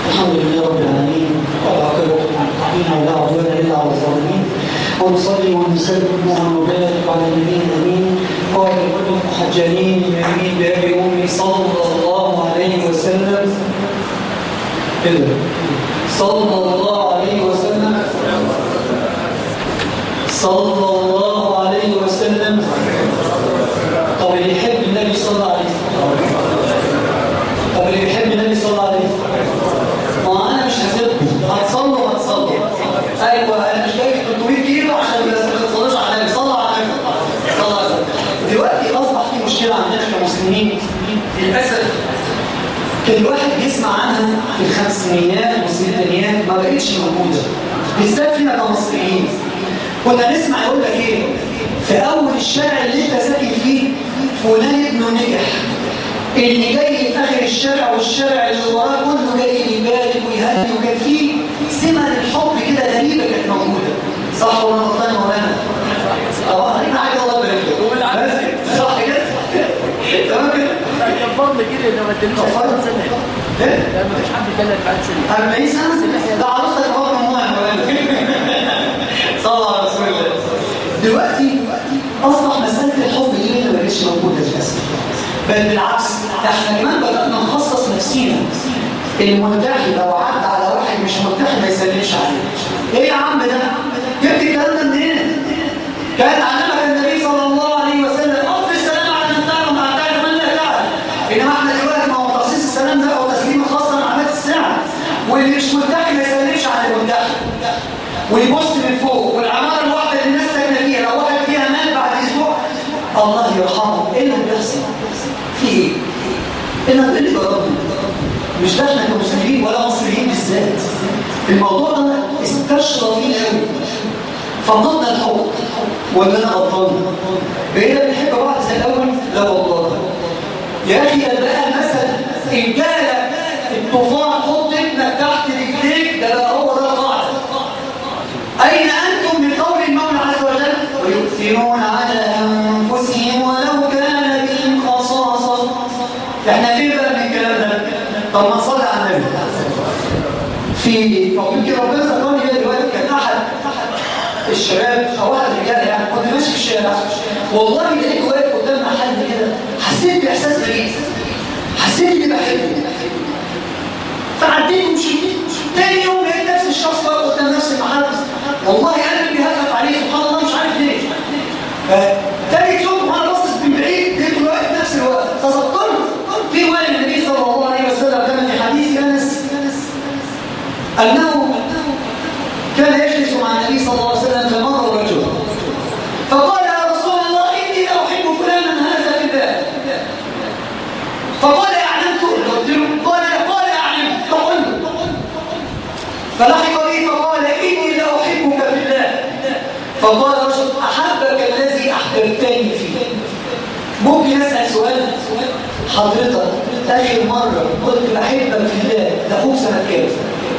الحمد لله رب العالمين والعاقبة للمتقين ولا عدوان إلا على الظالمين ونصلي ونسلم ونبارك على النبي الأمين قائد الكتب محجلين اليمين بأبي أمي صلى الله عليه وسلم صلى الله عليه وسلم صلى الله عليه وسلم. طب اللي يحب النبي صلى الله عليه وسلم، طب اللي يحب النبي صلى الله عليه وسلم، ما انا مش هسيبكم، هتصلوا وهتصلوا. ايوه انا مش جاي 300 كيلو عشان ما تصلوش على النبي صلى الله عليه وسلم. صلى الله عليه وسلم. دلوقتي اصبح في مشكله عندنا كمسلمين للاسف، كان الواحد بيسمع عنها في الخمسينيات والستينيات ما بقتش موجوده، بالذات فينا كمصريين. كنا نسمع يقول لك ايه في اول الشارع اللي انت ساكن فيه فلان ابنه نجح، اللي جاي في اخر الشارع والشارع اللي وراه كله جاي يبارك ويهني، وكان فيه سمه الحب كده غريبه كانت موجوده. صح ولا غلطان يا مولانا؟ انا حاجه الله يبارك لك. صح كده؟ تمام كده؟ الفضل كده لما تلمس لا مفيش حد يتكلم بعد سنه 40 سنه ده عروسه الحب مهم يا مولانا. صلى الله على رسول الله. دلوقتي اصبح مساله الحب دي ما بقتش موجوده للاسف، بل بالعكس احنا كمان بدانا نخصص نفسينا. الملتحي لو عدى على واحد مش ملتحي ما يسلمش عليه. ايه يا عم ده؟ جبت الكلام ده منين؟ كان علمك النبي صلى الله عليه وسلم اطلق السلام على من تعلم مع تعلم من لا تعلم. انما احنا دلوقتي ما هو تخصيص السلام ده او تسليم خاصه من علامات الساعه، واللي مش ملتحي ما يسلمش على الملتحي ويبص من فوق. والعماره الواحده اللي الناس ساكنه فيها لو واحد فيها مات بعد اسبوع الله يرحمه. ايه اللي بيحصل؟ في ايه؟ ايه اللي جربنا؟ مش ده احنا كمسلمين ولا مصريين بالذات. الموضوع ده استشرى فينا قوي، فقدنا الحب. ولا انا غلطان؟ بقينا بنحب بعض زي الاول؟ لا والله يا اخي. ده بقى المثل ان جالك الطوفان حط ابنك تحت رجليك، ده بقى هو ده القاعده. أين أنتم من قول المولى عز وجل؟ ويؤثرون على أنفسهم ولو كان بهم خصاصة. إحنا فين بقى من الكلام ده؟ طب ما صلي على النبي. يمكن ربنا ذكرني كده دلوقتي، كان أحد الشباب أو أحد الرجال يعني كنت ماشي في الشارع، والله لقيت واقف قدام محل كده، حسيت بإحساس غريب، حسيت إني بحبه، فعديت ومشيت. تاني يوم لقيت نفس الشخص واقف قدام نفس المحل، والله قلبي بيهفف عليه سبحان الله مش عارف ليه. تالت يوم وانا باصص من بعيد لقيته واقف نفس الوقت، تذكرت في وائل النبي صلى الله عليه وسلم كان في حديث انس انه كان يجلس مع النبي صلى الله عليه وسلم فمر رجل فقال يا رسول الله اني لا احب فلانا هذا في الله. فقال اعلمت؟ قال اعلم. فقل فلحق بي فقال إني لا أحبك في الله. فقال رجل أحبك الذي أحببتني فيه. ممكن أسأل سؤال؟ حضرتك آخر مرة قلت بحبك في الله ده أخوك سنة كام؟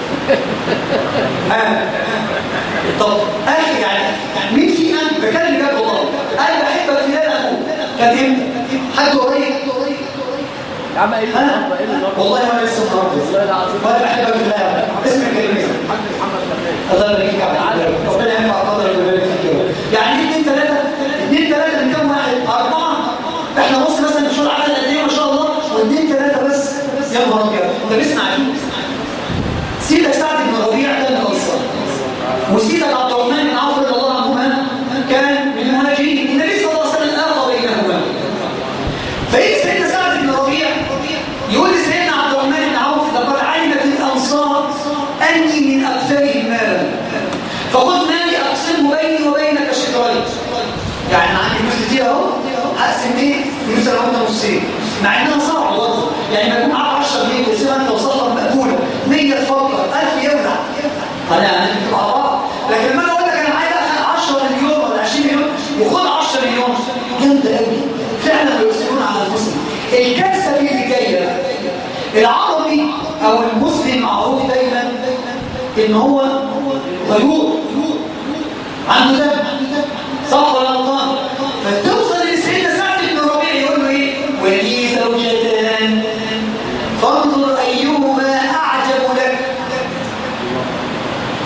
طب آخر يعني مين فينا بكلم بجد والله قال بحبك في الله ده أخوك كان إمتى؟ حد قريب؟ يا عم ايه والله ما لسه النهارده والله العظيم ولا بحبك في الله. اسمك كلمه محمد خليل. الله يبارك فيك يا عبد الله، ربنا ينفع قدرك ويبارك فيك. يعني 2 3 من كام واحد؟ 4. احنا بص مثلا بنشوف عدد قد ايه ما شاء الله، و2 3 بس. يا نهار ابيض. انت بتسمع ايه؟ سيدك سعد بن ربيع كان من الانصار، وسيدك عبد الرحمن بن عوف رضي الله عنهما كان من المهاجرين. النبي صلى الله عليه وسلم آخى بينهما. فإيه سيدنا سعد بن ربيع يقول لسيدنا عبد الرحمن بن عوف لقد علمت الأنصار أني من أكثرهم مالا فخذ مالي أقسمه بيني وبينك شطرين. يعني أنا عندي فلوس كتير أهو، هقسم إيه؟ فلوس أنا وأنت نصين، مع إنها صعبة برضه. يعني ما يكون معاك 10 جنيه تقسمها أنت وصاحبك مقبولة، 100 تفكر، 1000 يولع. أنا يعني بتبقى بعض. لكن لما أنا أقول لك أنا عايز أدخل 10 مليون ولا 20 مليون وخد 10 مليون، جامدة قوي. فعلا بيؤثرون على الفلوس. الكارثه في اللي جايه، العربي او المسلم معروف دايما ان هو غيور عنده دم. صح ولا غلطان؟ فتوصل لسيدنا سعد بن ربيع يقول له ايه؟ ولي زوجتان فانظر ايهما اعجب لك.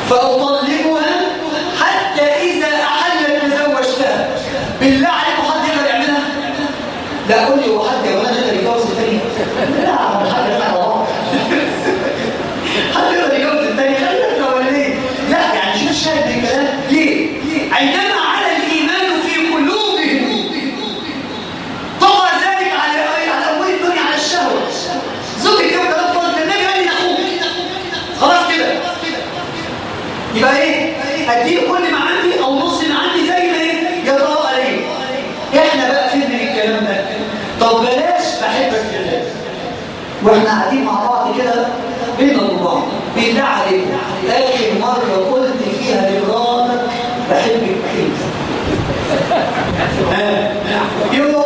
فأطلقها حتى إذا أحلت تزوجتها. بالله عليكم حد يقدر يعملها؟ لا قول لي هو حد يا ولد يقدر يتجوز الثاني؟ لا حد يقدر حد يقدر يتجوز الثاني؟ خلينا الأولانية. لا يعني شوف الشاهد من الكلام ليه؟ عندما على الإيمان في قلوبهم طغى ذلك على أمور الدنيا على الشهوة. زوجك يوم كلام فاضي النبي قال لي أخوك خلاص كده يبقى ايه؟ اديله كل ما عندي او نص ما عندي زي ما ايه؟ يطرق عليه. احنا بقى فين من الكلام ده؟ طب بلاش بحبك في الله واحنا قاعدين مع بعض كده بين بعض. بالله عليكم اخر مره قلت فيها لمراتك بحبك كتير؟ يوه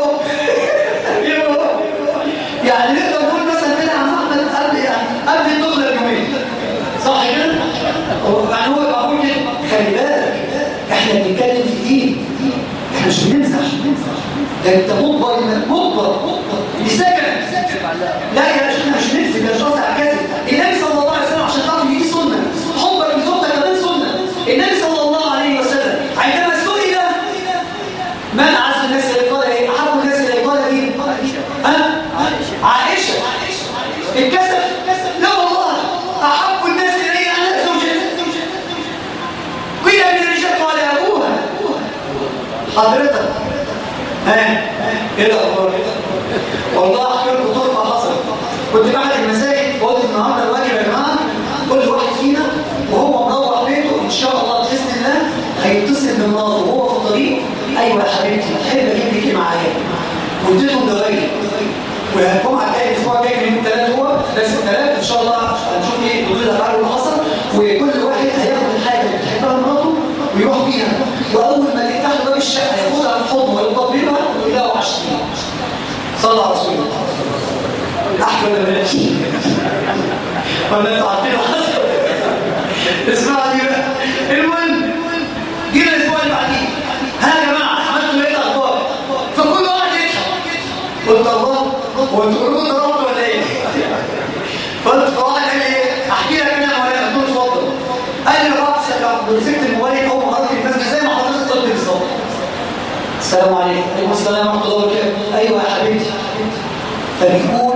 يعني نقدر نقول مثلا كده عن احمد قبل الدخله بيومين صح كده؟ يعني هو بقول كده خلي بالك احنا بنتكلم في دين، احنا مش بنمزح. ده انت مجبر بسكن. لا يا احنا مش بنمزح، مش قصدي على كذب. النبي صلى الله عليه وسلم عشان تعرف ان دي سنه، حبك لزوجتك كمان سنه. النبي صلى الله عليه وسلم عندما سئل من اعز الناس الى قال ايه؟ احب الناس الى قال مين؟ عائشه. الكسف؟ لا والله احب الناس الي انا زوجتي. قيل من الرجال قال ابوها. حضرتك ايه الاخبار؟ والله احكي لكم طرفه حصلت. كنت بعد المساجد وقلت النهارده الواجب يا جماعه كل واحد فينا وهو مروح بيته ان شاء الله باذن الله هيتصل بمراته وهو في الطريق. ايوه يا حبيبتي احب اجيب لك ايه معايا؟ واديتهم دوايا والجمعه الجايه الاسبوع الجاي من 3 هو بس 3 ان شاء الله هنشوف ايه ردود الافعال اللي حصل. وكل واحد هياخد الحاجه اللي بتحبها مراته ويروح بيها، واول ما تفتح له باب الشقه ياخدها في حضنه ويطبلها ويقول لها وحشتيني. صلى على رسول الله. احكي ولا بلاش؟ ولا انتوا عارفين اللي حصل؟ اسمعوا دي بقى. المهم جينا الاسبوع اللي بعديه، ها يا جماعه عملتوا ايه الاخبار؟ فكل واحد يضحك. قلت الله هو انتوا كلكم ضربتوا ولا ايه؟ فقلت فواحد قال لي ايه؟ احكي لك انا يا مولانا. قلت له اتفضل. قال لي رحت مسكت الموبايل اول ما خرجت المسجد زي ما حضرتك قلت بالظبط. السلام عليكم. وعليكم السلام ورحمه الله وبركاته. ايوه يا حبيبتي. فبيقول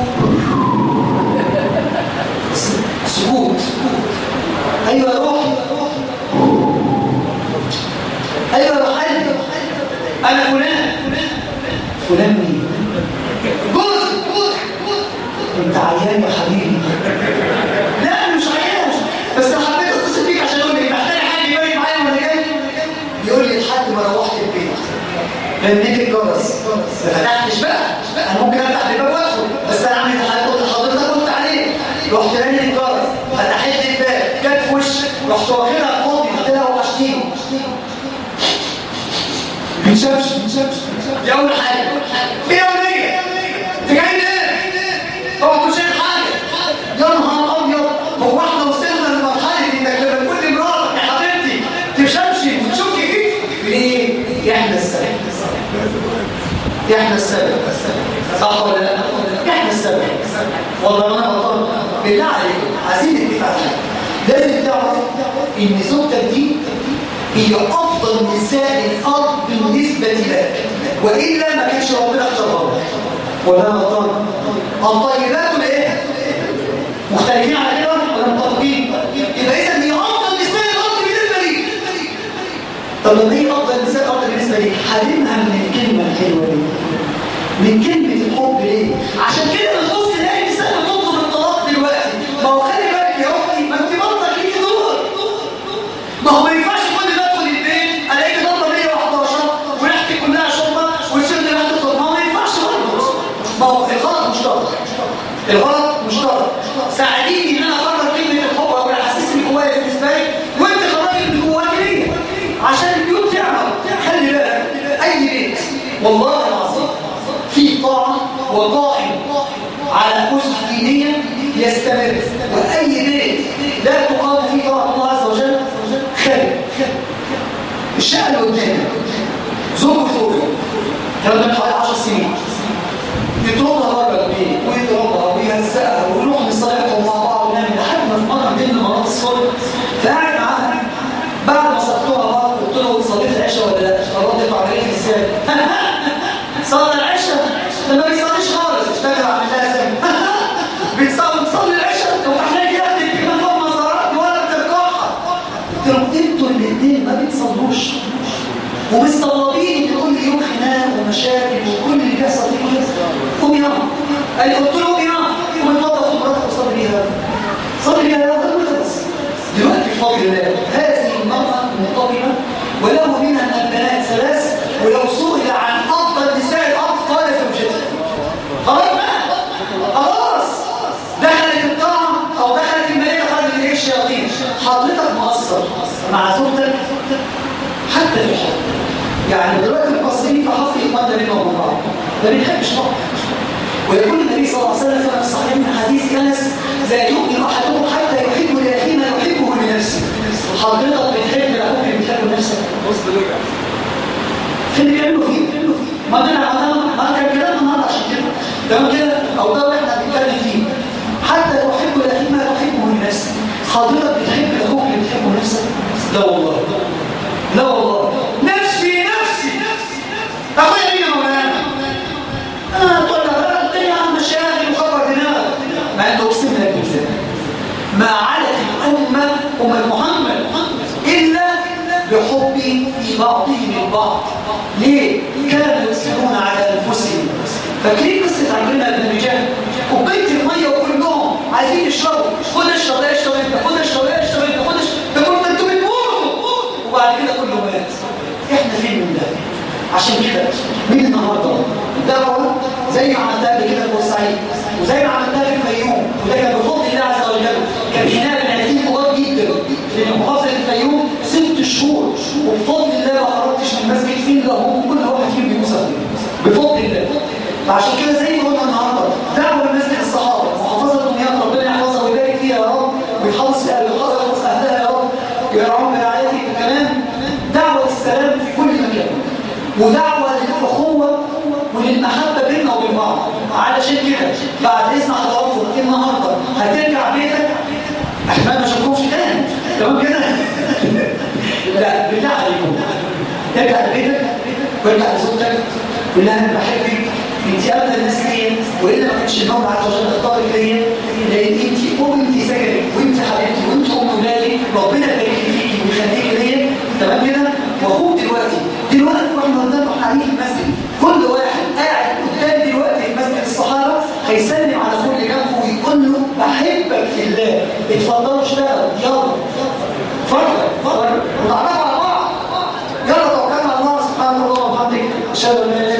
سكوت. ايوه يا روحي. ايوه يا حبيبي. انا فلان مين؟ جوز. انت عيان يا حبيبي. لا مش عيان بس انا حبيت اتصل بيك عشان اقول لك محتاج حد يبين معايا وانا جاي. يقول لي لحد ما روحت البيت رنيت الجرس ما فتحتش بقى. انا ممكن افتح الباب وادخل بس انا عملت حضرتك قلت عليه. رحت رنيت الجرس فتحت لي الباب جت في وشي رحت واخدها في حضني قلت لها وحشتيني. ما تشافش دي اول حاجه. في يوميه انت جاي ليه؟ هو انت شايف حاجه؟ يا نهار ابيض. هو احنا وصلنا لمرحله انك لما تقول لمراتك يا حبيبتي تشمشي وتشكي فيك ليه؟ احنا السبب صح ولا لا؟ احنا السبب. والله انا غلطان. بالله عليكم عايزين نتفق. لازم تعرف ان زوجتك دي هي افضل نساء الارض بالنسبه لك، والا ما كانش ربنا اختارها. ولا انا غلطان؟ الطيبات الايه؟ مختلفين على كده ولا متفقين؟ يبقى اذا هي افضل نساء الارض بالنسبه لي. طب لما هي افضل نساء الارض بالنسبه لي حرمها من الكلمه الحلوه دي، من كلمه الحب ليه؟ عشان كده بنبص نلاقي النساء بتطلب الطلاق دلوقتي. ما هو خلي بالك يا اختي ما انت برضه ليكي دور. ما هو ما ينفعش كل ما ادخل البيت الاقي ضربه 111 وريحتي كلها شربه والشرب ريحه الطب. ما هو ما ينفعش برضه. ما هو الغلط مشترك. ساعديني ان انا افكر كلمه الحب او الاحاسيس اللي جوايا بالنسبه لي وانت خرجي اللي جواكي ليه عشان البيوت تعمل. خلي بالك اي بيت والله العظيم في طاعه وقائم على اسس دينيه يستمر، واي بيت لا تقام فيه طاعه الله عز وجل خير. الشقه اللي قدامك زوج وزوجه الكلام ده حوالي 10 سنين يطردها بره البيت ويضربها ويهزقها ونروح نصالحهم مع بعض ونعمل لحد ما في مره من ضمن مرات الصلح فقعد ومستغربين ان كل يوم خناق ومشاكل وكل اللي بيحصل فيه كده. قوم يا قال لي قلت له قوم يا قوم اتوضى في مراتك وصلي بيها. صلي بيها يا بس. دلوقتي بفضل الله هذه المرأة منتظمة وله منها من البنات 3 ولو سئل عن افضل نساء الارض قال زوجتها. خلاص دخلت الطاعة او دخلت الملائكة خرجت من الشياطين. حضرتك مقصر مع زوجتك حتى في الحب. يعني دلوقتي المقصرين في حق اخواننا بينهم وبين بعض ما بنحبش بعض. ويقول النبي صلى الله عليه وسلم في الصحيح من حديث انس لا يؤمن احدكم حتى يحب لاخيه ما يحبه لنفسه. حضرتك بتحب لاخوك اللي بتحبه لنفسك. في اللي بيعملوا فيه ما كان كلامنا النهارده عشان كده تمام كده او ده اللي احنا بنتكلم فيه. حتى يحب لاخيه ما يحبه لنفسه. حضرتك بتحب لاخوك اللي بتحبه لنفسك؟ لا والله لا والله. نفسي اخويا مين يا مولانا؟ تقول لها الدنيا عن مشاغل وكبر دماغك. ما انت اقسم لك بالله ما علت الامه محمد الا بحب في بعضهم البعض. ليه؟ كانوا يسيرون على انفسهم. فاكرين قصه عبد بن رجال كوبايه الميه وكلهم عايزين يشربوا. خد اشرب انت خد اشرب انت خد اشرب ده كله انتوا بتموتوا. وبعد كده كله مات. احنا فين من ده؟ عشان كده من النهارده الدعوه زي ما عملتها قبل كده في بورسعيد وزي ما عملتها في الفيوم وده كان بفضل الله عز وجل. كان هنا بنعتين كبار جدا في محافظه الفيوم 6 شهور وبفضل الله ما خرجتش من مسجد الا هم كل واحد فيهم بيوصل بفضل الله. فعشان كده زي ما قلنا النهارده دعوه لمسجد الصحابه محافظه دمياط ربنا يحفظها ويبارك فيها يا رب ويحفظ اهلها يا رب ويرعاهم برعايته. كمان دعوه السلام في كل مكان ودعوة للأخوة وللمحبة بيننا وبين بعض. علشان كده بعد إذن حضراتكم النهارده هترجع بيتك أحمد ما شافوش تاني تمام كده؟ لا بالله عليكم ترجع لبيتك وارجع لزوجتك قول لها أنا بحبك انت أبدا الناس ليا وإلا ما كانش المولى عز وجل اختارك ليا لأن انت وانت سكنك وانت حبيبتي وانت أم ولادي ربنا يبارك فيكي ويخليكي ليا تمام كده؟ وأخوك دلوقتي واحنا قدام قاعدين في المسجد كل واحد قاعد قدام دلوقتي في مسجد الصحابه هيسلم على اخوه اللي جنبه ويقول له بحبك في الله اتفضلوا اشتغلوا يلا اتفضل وتعرفوا على بعض يلا توكلنا على الله سبحانه وتعالى وبحمده اشهد ان لا